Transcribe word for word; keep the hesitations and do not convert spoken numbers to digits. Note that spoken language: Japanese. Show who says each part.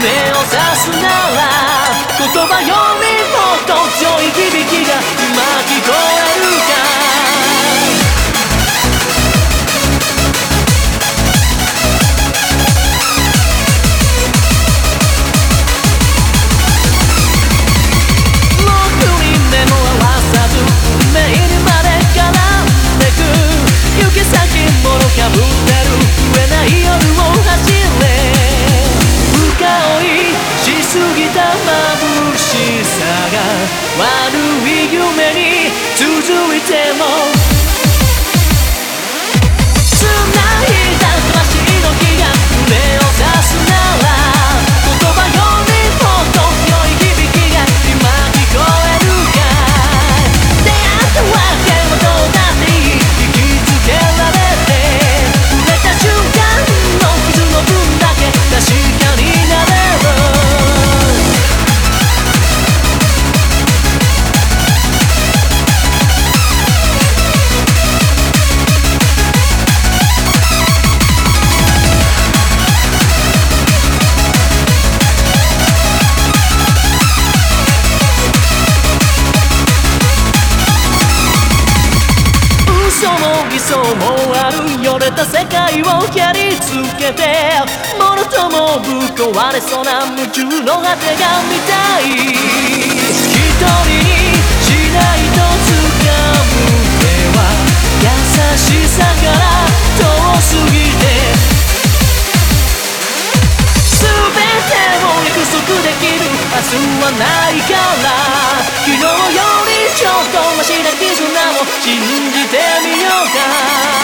Speaker 1: 目を指すなら言葉よりもっと強い響きが今聞こえるか悪い夢に続いても繋いだ魂の火が目を指すなら言葉よりもっと強い響きが今聞こえるか出会ったわけはどうだっていい引きつけられて触れた瞬間の傷の分だけ確かになれるそうもあるよれた世界を蹴りつけてもろともぶっ壊れそうな夢中の果てが見たい一人にしないと掴む手は優しさから遠すぎて全てを約束できる明日はないから昨日よりちょっとマシな絆を信じてみようか